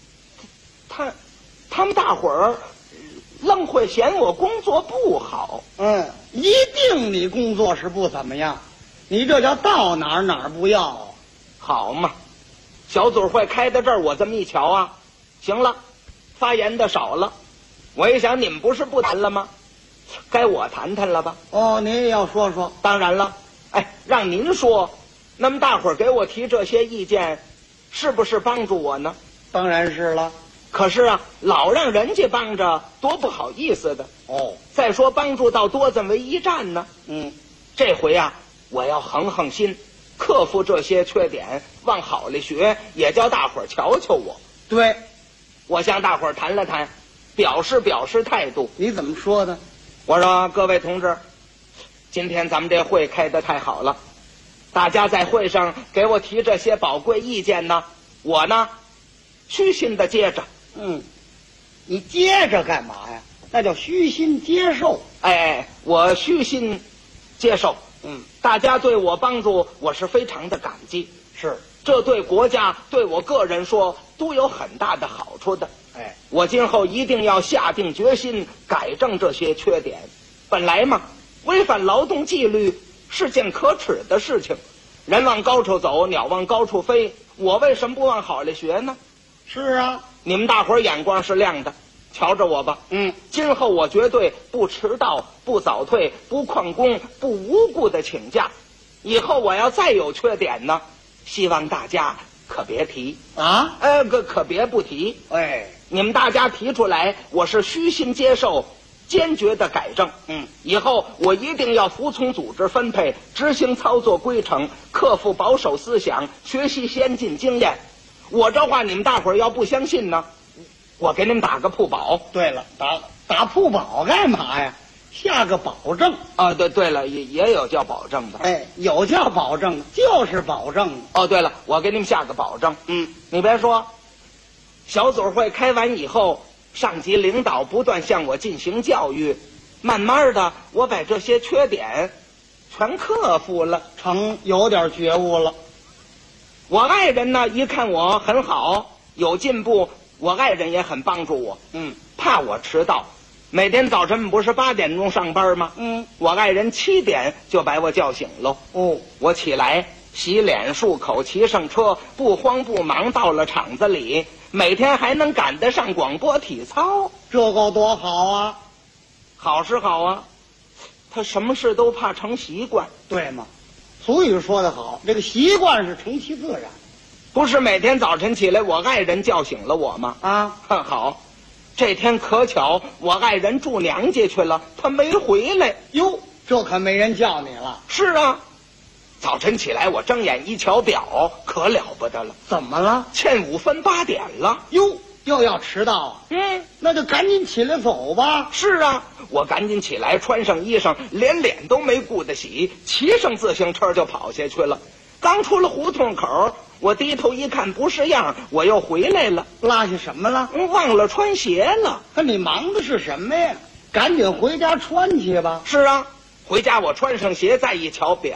J: 他们大伙儿愣会嫌我工作不好。
I: 一定你工作是不怎么样，你这叫到哪儿哪儿不要啊。
J: 好嘛，小组会开到这儿，我这么一瞧啊，行了，发言的少了。我一想，你们不是不谈了吗？该我谈谈了吧？
I: 您也要说说。
J: 当然了，让您说，那么大伙儿给我提这些意见，是不是帮助我呢？
I: 当然是了。
J: 可是啊，老让人家帮着，多不好意思的。再说帮助到多咱为一战呢。这回啊，我要狠狠心，克服这些缺点，往好里学，也叫大伙儿瞧瞧我。
I: 对，
J: 我向大伙儿谈了谈，表示态度。
I: 你怎么说的？
J: 我说各位同志，今天咱们这会开得太好了，大家在会上给我提这些宝贵意见呢，我呢虚心的接着。
I: 你接着干嘛呀？那叫虚心接受。
J: 我虚心接受。大家对我帮助，我是非常的感激。
I: 是，
J: 这对国家对我个人说都有很大的好处的。我今后一定要下定决心改正这些缺点。本来嘛，违反劳动纪律是件可耻的事情，人往高处走，鸟往高处飞，我为什么不往好里学呢？
I: 是啊，
J: 你们大伙儿眼光是亮的，瞧着我吧。今后我绝对不迟到，不早退，不旷工，不无故的请假。以后我要再有缺点呢，希望大家可别提
I: 啊，
J: 可别不提。你们大家提出来，我是虚心接受，坚决的改正。以后我一定要服从组织分配，执行操作规程，克服保守思想，学习先进经验。我这话你们大伙儿要不相信呢，我给你们打个铺保。
I: 对了，打铺保干嘛呀？下个保证
J: 啊。对了，也有叫保证的。
I: 有叫保证，就是保证。
J: 对了，我给你们下个保证。你别说，小组会开完以后，上级领导不断向我进行教育，慢慢的我把这些缺点全克服了，
I: 有点觉悟了。
J: 我爱人呢，一看我很好，有进步，我爱人也很帮助我。怕我迟到，每天早晨不是8点钟上班吗？我爱人7点就把我叫醒了。我起来洗脸漱口，骑上车，不慌不忙到了厂子里，每天还能赶得上广播体操，
I: 这够多好啊！
J: 好是好啊，他什么事都怕成习惯。
I: 对吗？俗语说得好，这个习惯是成其自然。
J: 不是每天早晨起来我爱人叫醒了我吗？好，这天可巧我爱人住娘家去了，他没回来。
I: 哟，这可没人叫你了。
J: 是啊，早晨起来我睁眼一瞧表，可了不得了。
I: 怎么了？
J: 欠5分8点了。
I: 哟，又要迟到啊？那就赶紧起来走吧。
J: 是啊，我赶紧起来，穿上衣裳，连脸都没顾得洗，骑上自行车就跑下去了。刚出了胡同口，我低头一看不是样，我又回来了。
I: 落下什么了？
J: 忘了穿鞋了。
I: 你忙的是什么呀？赶紧回家穿去吧。
J: 是啊，回家我穿上鞋，再一瞧表，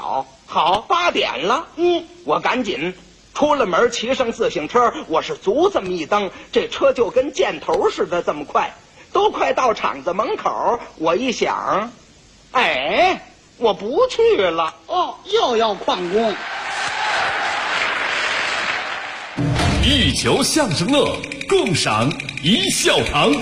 J: 好，8点了。我赶紧出了门，骑上自行车，我是足这么一蹬，这车就跟箭头似的这么快，都快到厂子门口。我一想，哎，我不去了。
I: 哦，又要旷工。
B: 一球相声乐，共赏一笑堂。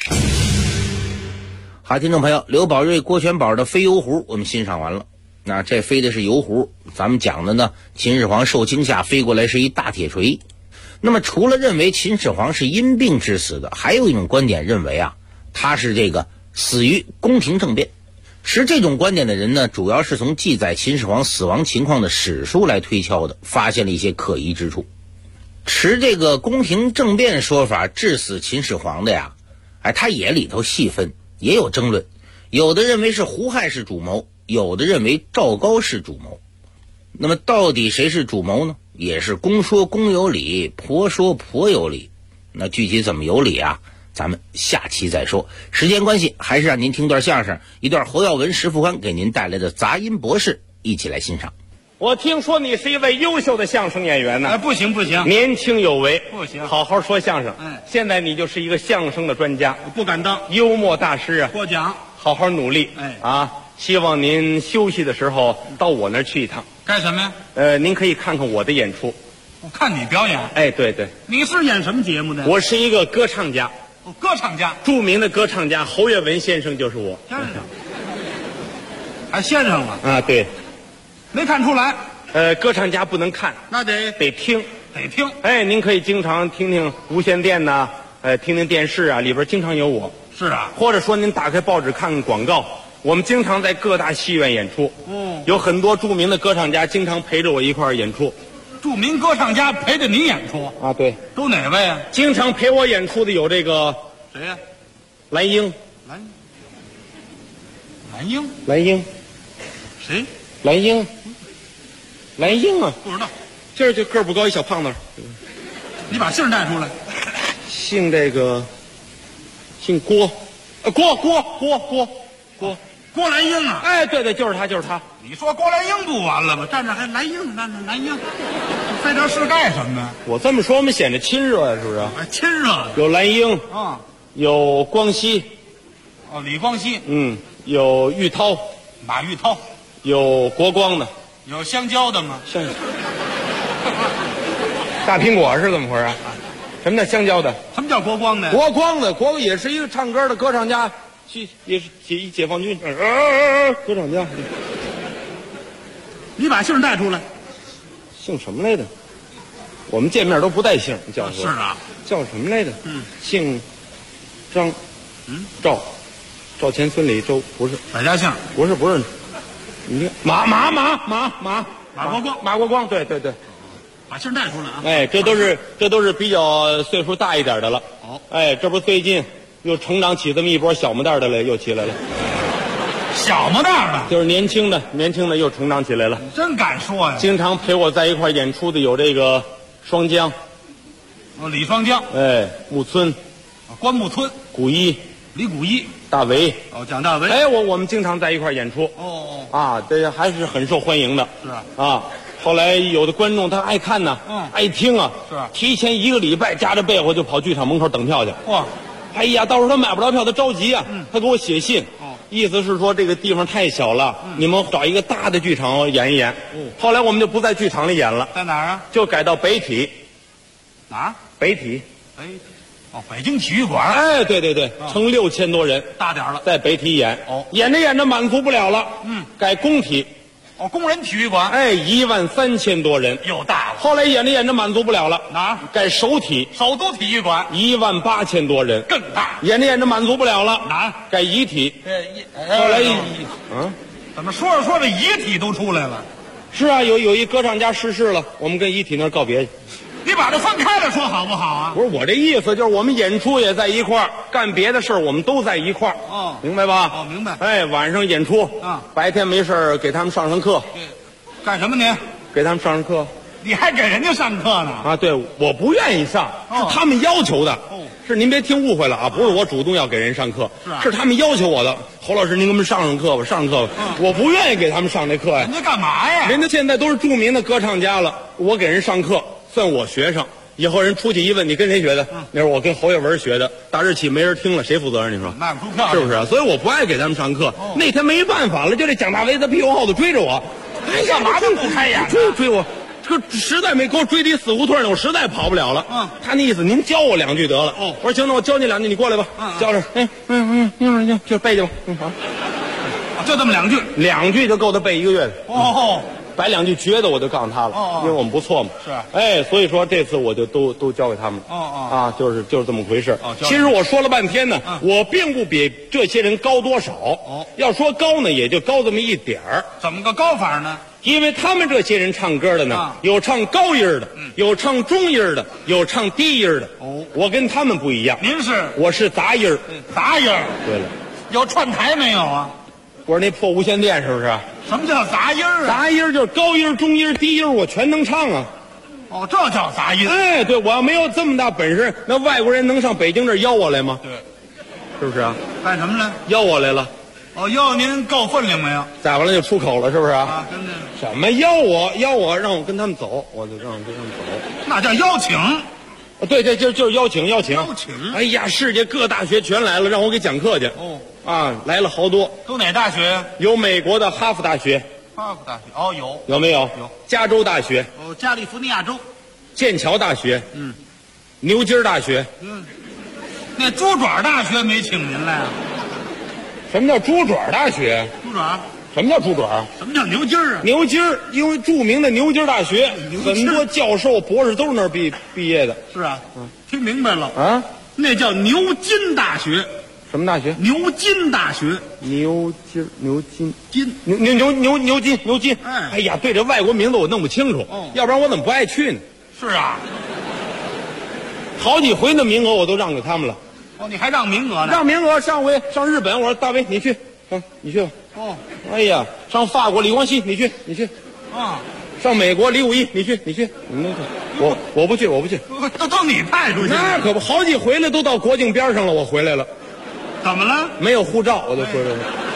G: 好，听众朋友，刘宝瑞、郭全宝的飞油壶我们欣赏完了。那这飞的是油壶，咱们讲的呢，秦始皇受惊吓飞过来是一大铁锤。那么除了认为秦始皇是因病致死的，还有一种观点认为啊，他是这个死于宫廷政变。持这种观点的人呢，主要是从记载秦始皇死亡情况的史书来推敲的，发现了一些可疑之处。持这个宫廷政变说法致死秦始皇的呀，他也里头细分，也有争论。有的认为是胡亥是主谋，有的认为赵高是主谋。那么到底谁是主谋呢？也是公说公有理，婆说婆有理。那具体怎么有理啊，咱们下期再说。时间关系，还是让您听段相声，一段侯耀文、石富宽给您带来的杂音博士，一起来欣赏。
K: 我听说你是一位优秀的相声演员呢。
L: 不行不行，
K: 年轻有为，
L: 不行，
K: 好好说相声。现在你就是一个相声的专家，
L: 不敢当，
K: 幽默大师啊。
L: 获奖，
K: 好好努力。希望您休息的时候到我那儿去一趟。
L: 干什么呀？
K: 您可以看看我的演出。
L: 我看你表演。
K: 对对。
L: 你是演什么节目的？
K: 我是一个歌唱家。
L: 歌唱家，
K: 著名的歌唱家侯月文先生就是我。
L: 先生，还先生了
K: 啊？对。
L: 没看出来。
K: 歌唱家不能看，
L: 那得
K: 听，
L: 得听。
K: 您可以经常听听无线电呐，听听电视啊，里边经常有我。
L: 是啊。
K: 或者说您打开报纸看看广告，我们经常在各大戏院演出。有很多著名的歌唱家经常陪着我一块儿演出。
L: 著名歌唱家陪着你演出
K: 啊？对。
L: 都哪位啊？
K: 经常陪我演出的有这个
L: 谁呀？
K: 蓝英。蓝英。
L: 谁？
K: 蓝英。蓝英啊？
L: 不知道。
K: 今儿就个儿不高一小胖子。
L: 你把姓带出来。
K: 姓这个，姓郭。
L: 郭兰英啊？
K: 对对，就是他，就是他。
L: 你说郭兰英不完了吗？站着还蓝英，蓝英，费这事干什么呀？
K: 我这么说，我们显得亲热呀，是不是？
L: 亲热。
K: 有蓝英
L: 啊，
K: 有光熙，
L: 李光熙，
K: 有玉涛，
L: 马玉涛，
K: 有国光的，
L: 有香蕉的吗？
K: 大苹果是怎么回事？什么叫香蕉的？
L: 什么叫国光的？
K: 国光的，国也是一个唱歌的歌唱家。也是解放军歌唱家。
L: 你把姓带出来。
K: 姓什么来着？我们见面都不带姓，叫我。
L: 是啊。
K: 叫什么来着？姓张。赵钱孙李周不是。
L: 百家姓。
K: 不是。你看马国光，对。
L: 把姓带出来啊。
K: 这都是比较岁数大一点的了。这不最近。又成长起这么一波小模蛋的来，又起来了。
L: 小模蛋的，
K: 就是年轻的又成长起来了。
L: 真敢说呀！
K: 经常陪我在一块演出的有这个双江，
L: 李双江，
K: 木村，
L: 关木村，
K: 古一，
L: 李古一，
K: 大为，
L: 蒋大为。
K: 我们经常在一块演出。这还是很受欢迎的。
L: 是
K: 啊。后来有的观众他爱看呢，爱听啊，
L: 是
K: 提前1个礼拜夹着被窝就跑剧场门口等票去。
L: 哇！
K: 到时候他买不着票，他着急啊，他给我写信，意思是说这个地方太小了，你们找一个大的剧场演一演。后来我们就不在剧场里演了，
L: 在哪儿啊？
K: 就改到北体。
L: 哪儿？
K: 北体。
L: 北京体育馆。
K: 对，成6000多人，
L: 大点了，
K: 在北体演。演着满足不了了，改工体。
L: 工人体育馆。
K: 13000多人，
L: 又大了。
K: 后来演着满足不了了，
L: 哪儿？
K: 改首体。
L: 首都体育馆。
K: 18000多人，
L: 更大。
K: 演着满足不了了，
L: 哪儿？
K: 改遗体。后来
L: 怎么说着遗体都出来了？
K: 是啊，有一歌唱家逝世了，我们跟遗体那儿告别去。
L: 你把这分开了说好不好啊？
K: 不是我这意思，就是我们演出也在一块儿，干别的事儿我们都在一块儿。明白吧？
L: 明白。
K: 晚上演出，白天没事儿给他们上课。
L: 干什么你？
K: 给他们上课。
L: 你还给人家上课呢？
K: 对，我不愿意上，是他们要求的。 是您别听误会了啊，不是我主动要给人上课，是他们要求我的。侯老师，您给我们上课吧，上课吧。我不愿意给他们上这课呀。
L: 人家干嘛呀？
K: 人家现在都是著名的歌唱家了，我给人上课算我学生。以后人出去一问，你跟谁学的？那是我跟侯耀文学的。大日起没人听了，谁负责任？你说
L: 卖不出票
K: 是不是？所以我不爱给他们上课。那天没办法了，就这蒋大为在屁股后头追着我，
L: 干嘛就不开眼？
K: 追我。这实在没给我追抵死胡同呢，我实在跑不了了。他那意思，您教我2句得了。我说行，那我教你2句，你过来吧。教着，就背去吧。好，
L: 就这么2句
K: ，2句就够他背1个月的。
L: 哦，
K: 摆2句绝的，我就告诉他了，因为我们不错嘛。
L: 是，
K: 哎，所以说这次我就都教给他们了。啊，就是这么回事。其实我说了半天呢，我并不比这些人高多少。要说高呢，也就高这么一点儿。
L: 怎么个高法呢？
K: 因为他们这些人唱歌的呢，有唱高音的，有唱中音的，有唱低音的。我跟他们不一样。
L: 您是？
K: 我是杂音。
L: 杂音。
K: 对了，
L: 有串台没有啊？
K: 我说那破无线电是不是？
L: 什么叫杂音啊？
K: 杂音就是高音、中音、低音，我全能唱啊。
L: 哦，这叫杂音。
K: 哎，对，我要没有这么大本事，那外国人能上北京这儿邀我来吗？
L: 对，
K: 是不是啊？
L: 干什么呢？
K: 邀我来了。
L: 哦，邀您够分量没有？
K: 再完了就出口了，是不是
L: 啊？真的。
K: 什么邀我，让我跟他们走，我就让我跟他们走。
L: 那叫邀请。
K: 对，就是邀请。
L: 邀请。
K: 哎呀，世界各大学全来了，让我给讲课去。
L: 哦。
K: 啊，来了好多。
L: 都哪大学呀？
K: 有美国的哈佛大学。
L: 哈佛大学。哦，有。
K: 有没有？
L: 有。
K: 加州大学。
L: 哦，加利福尼亚州。
K: 剑桥大学。牛津大学。
L: 那猪爪大学没请您来啊？
K: 什么叫猪爪大学？
L: 猪爪？
K: 什么叫猪爪？
L: 什么叫牛津啊？
K: 牛津，因为著名的牛津大学，很多教授、博士都是那儿毕业的。
L: 是啊，听明白了
K: 啊？
L: 那叫牛津大学。
K: 什么大学？
L: 牛津大学。
K: 牛津。哎呀，对这外国名字我弄不清楚，要不然我怎么不爱去呢？
L: 是啊，
K: 好几回那名额我都让给他们了。
L: 哦，你还让名额呢？
K: 让名额，上回上日本，我说大伟你去，你去吧。
L: 哦，
K: 哎呀，上法国李光羲你去。
L: 啊，
K: 上美国李武义你去。我不去。
L: 都你派出去。
K: 那可不，好几回了，都到国境边上了，我回来了。
L: 怎么了？
K: 没有护照，我就回来了。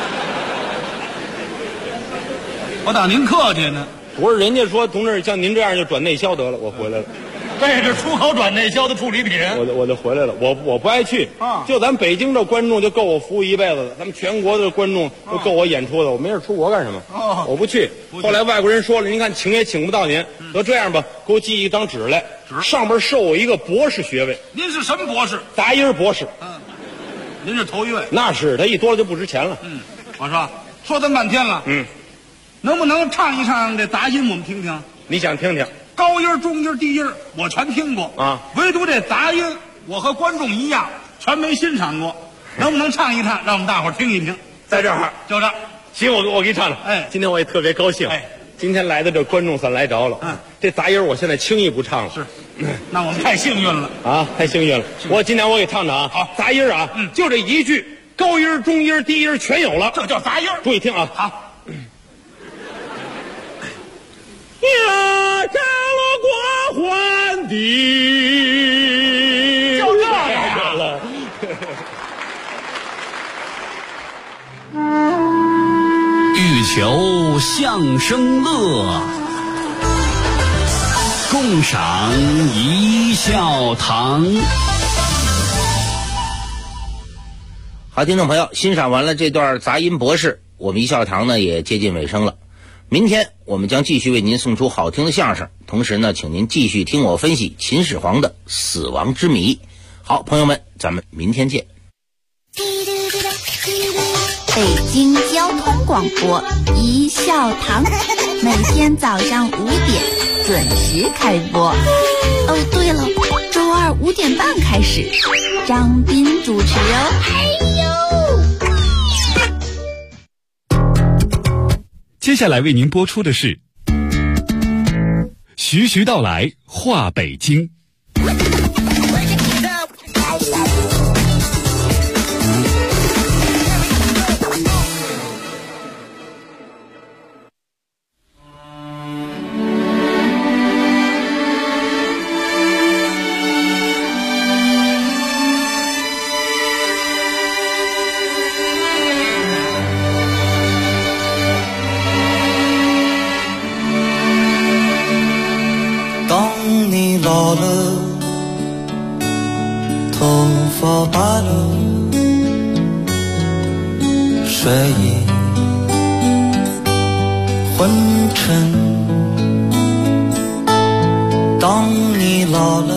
L: 我当您客气呢。
K: 不是，人家说同志像您这样就转内销得了，我回来了。
L: 这是出口转内销的处理品。
K: 我就回来了，我不爱去啊。就咱北京这观众就够我服务一辈子了，咱们全国的观众都够我演出的，我没事出国干什么？我不去。后来外国人说了，您看请也请不到您，得这样吧，给我寄一张纸来，上边授我一个博士学位。
L: 您是什么博士？
K: 杂音博士。
L: 您是头一位。
K: 那是，他一多了就不值钱了。
L: 我说这么半天了，能不能唱一唱这杂音我们听听？
K: 你想听听？
L: 高音、中音、低音我全听过
K: 啊，
L: 唯独这杂音我和观众一样全没欣赏过。能不能唱一唱，让我们大伙儿听一听？
K: 在这儿，
L: 就这。
K: 行，我给你唱了。
L: 哎，
K: 今天我也特别高兴。
L: 哎，
K: 今天来的这观众算来着了。这杂音我现在轻易不唱了。
L: 是，那我们太幸运了
K: 啊，太幸运了。今天我给唱唱啊。
L: 好，
K: 杂音啊，就这一句，高音、中音、低音全有了，
L: 这叫杂音。
K: 注意听啊。
L: 好。
K: 呀，加了国欢的，
L: 就这样
K: 了。
F: 欲求相声乐，共赏一笑堂。
G: 好，听众朋友，欣赏完了这段杂音博士，我们一笑堂呢也接近尾声了。明天我们将继续为您送出好听的相声，同时呢，请您继续听我分析秦始皇的死亡之谜。好，朋友们，咱们明天见。
C: 北京交通广播一笑堂，每天早上5点准时开播。哦，对了，周二5点半开始，张斌主持哦。
M: 接下来为您播出的是徐徐道来话北京。
E: 睡意昏沉。当你老了，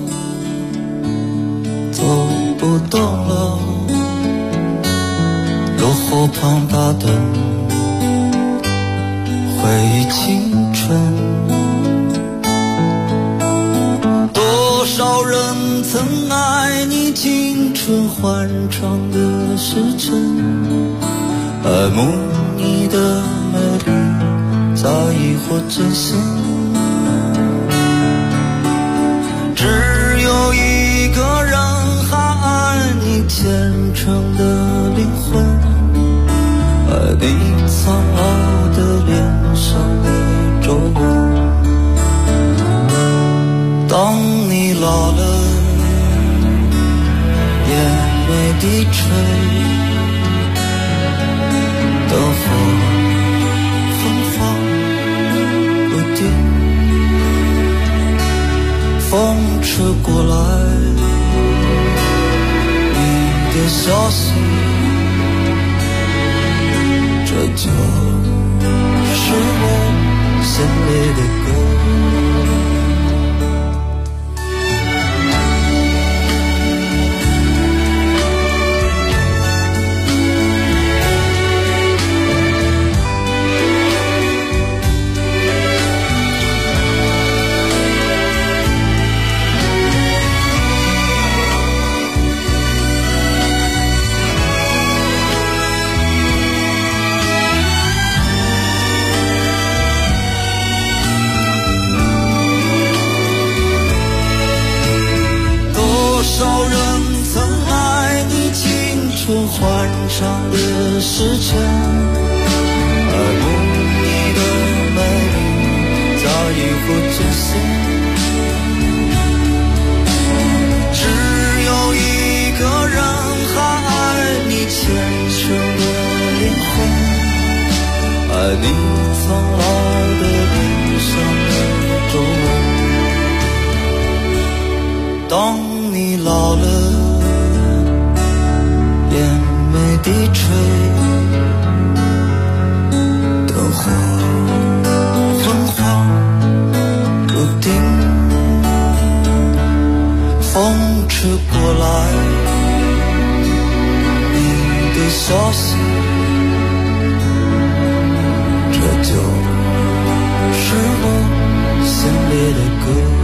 E: 走不动了，炉火旁打灯，回忆青春。多少人曾爱你青春欢畅的时辰，爱慕你的美丽，在意或真心。只有一个人还爱你虔诚的灵魂，爱你苍老的脸上的皱纹。当你老了，眼眉低垂，灯火芬芳不定，风吹过来，你的消息，这就是我心里的歌。欢畅的时辰，爱慕你的美丽，在意或真心。只有一个人还爱你虔诚的灵魂，爱你苍老的脸上的皱纹。当你老了，眼眉低垂，灯火昏黄不定，风吹过来，你的消息，这就是我心里的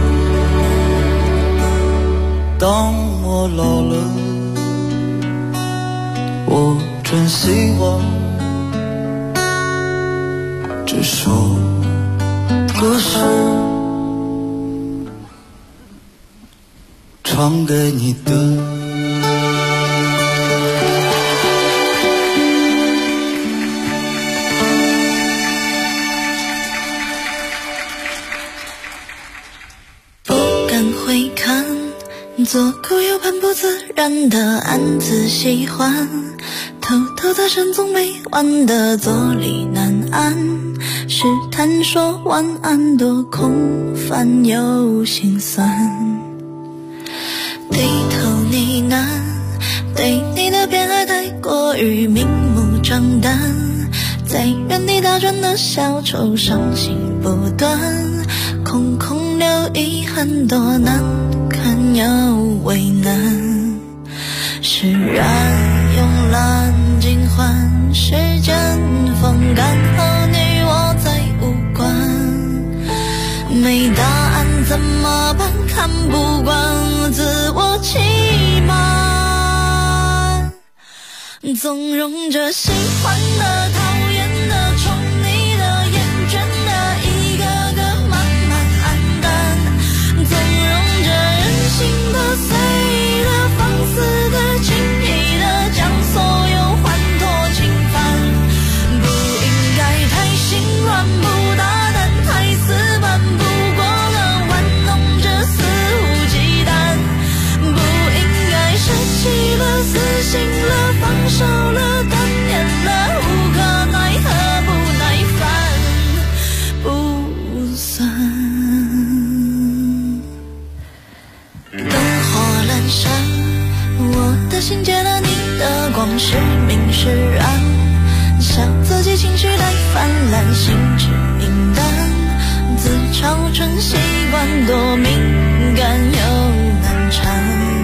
E: 歌。当我老了，我真希望这首歌是唱给你的。
N: 不敢回看，左顾右盼不自然的暗自喜欢，偷偷的深总没完的坐立难安，试探说晚安多空泛又心酸，低头呢喃，对你的偏爱太过于明目张胆，在原地打转的小丑伤心不断，空空留遗憾多难堪又为难，释然用蓝尽换时间风干，和你我再无关，没答案怎么办？看不惯自我欺瞒，纵容着喜欢的、讨厌的、宠你的、厌倦的，一个个慢慢黯淡，纵容着任性的、随意的、放肆的、轻易的，将所有欢脱侵犯，不应该太心软，不大胆，太死板，不过了玩弄着肆无忌惮，不应该舍弃了、死心了、放手了、断念了，无可奈何，不耐烦，不算。灯火阑珊，我的心借了你的光，是明是暗， 笑自己情绪太泛滥，心知明淡，自嘲成习惯，多敏感又难缠，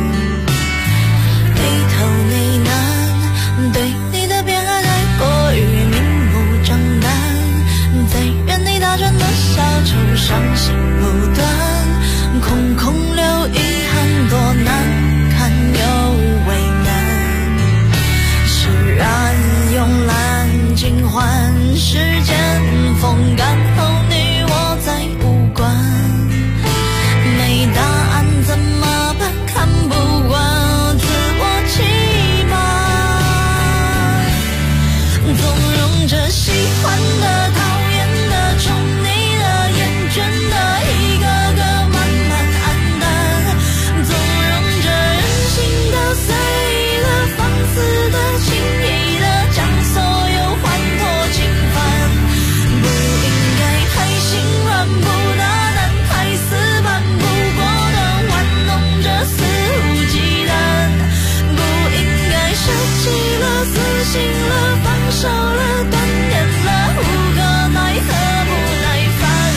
N: 低头呢喃，对你的偏爱太过于明目张胆，在原地打转的小丑，伤心不断，空空留遗憾，多难看又为难，释然慵懒尽欢，时间风干后你我再无关，没答案怎么办？看不惯自我欺瞒，纵容着喜欢的、讨厌的、宠你的、厌倦的，一个个慢慢黯淡，纵容着任性的、随意的、放肆的、轻易的，将所有欢脱侵犯，不应该太心软，不大胆，太死板，不果断，玩弄着肆无忌惮，不应该舍弃了、死心了、放手了、断念了，无可奈何不耐烦。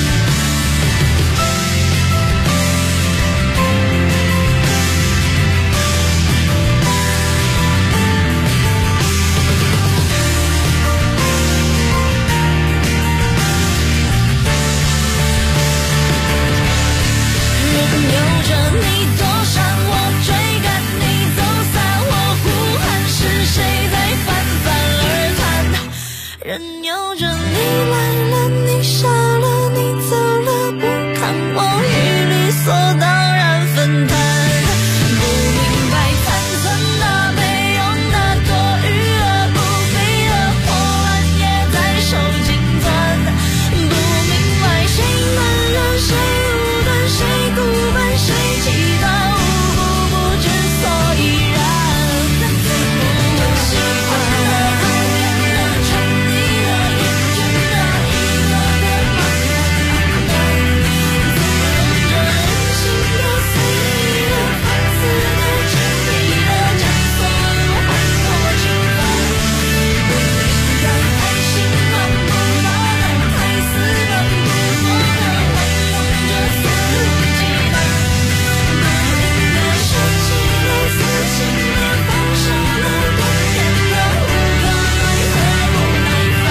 N: 任由着你躲闪，我追赶你走散，我呼喊是谁在泛泛而谈，任由着你来了，你傻了，你走了，不看我与理所当然分摊，不明白残存的、没用的、多余的、不必的破烂也在手紧攥，不明白谁慢热，谁武断，谁孤单，谁祈祷，无故不知所以然，我喜欢的、讨厌的、宠你的、厌倦的，一个个慢慢暗淡，纵容着任性的、随意的、放肆的、轻易的，将所有欢脱侵犯，不应该太心软，不大胆，太死板，不果断，玩弄着肆无忌惮，不应该舍弃了、死心了、放手了、断念了，无可奈何不耐烦。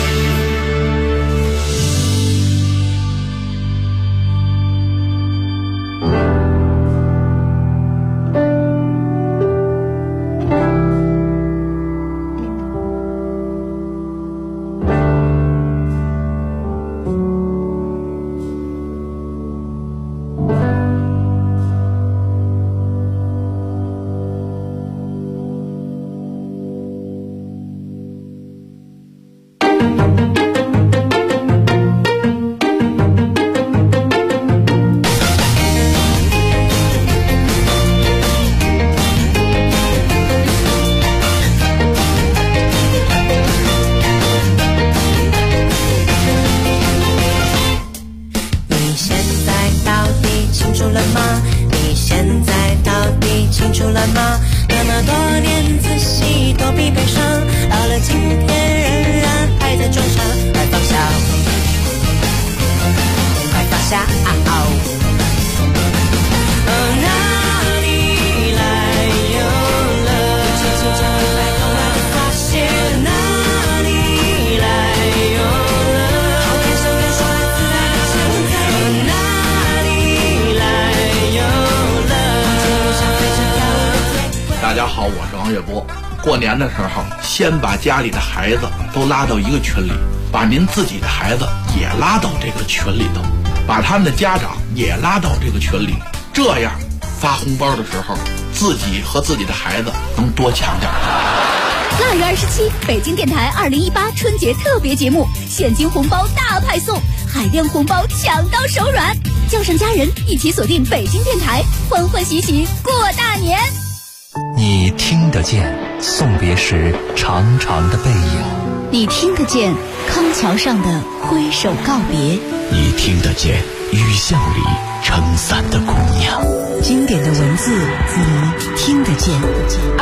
O: 你现在到底清楚了吗？你现在到底清楚了吗？那么多年仔细躲避悲伤，到了今天仍然还在装傻，快放下，快放下，哪里来由了？轻轻将你摆动完的发现，哪里来由了？好感伤感说来自然的存在，哪里来由了？
P: 大家好，我是王月波。过年的时候，先把家里的孩子都拉到一个群里，把您自己的孩子也拉到这个群里头，把他们的家长也拉到这个群里，这样发红包的时候，自己和自己的孩子能多抢点。
Q: 腊月27，北京电台2018春节特别节目，现金红包大派送，海量红包抢到手软，叫上家人一起锁定北京电台，欢欢喜喜过大年。
B: 你听得见送别时长长的背影，
Q: 你听得见康桥上的挥手告别，
B: 你听得见雨巷里撑伞的姑娘。
A: 经典的文字，你听得见。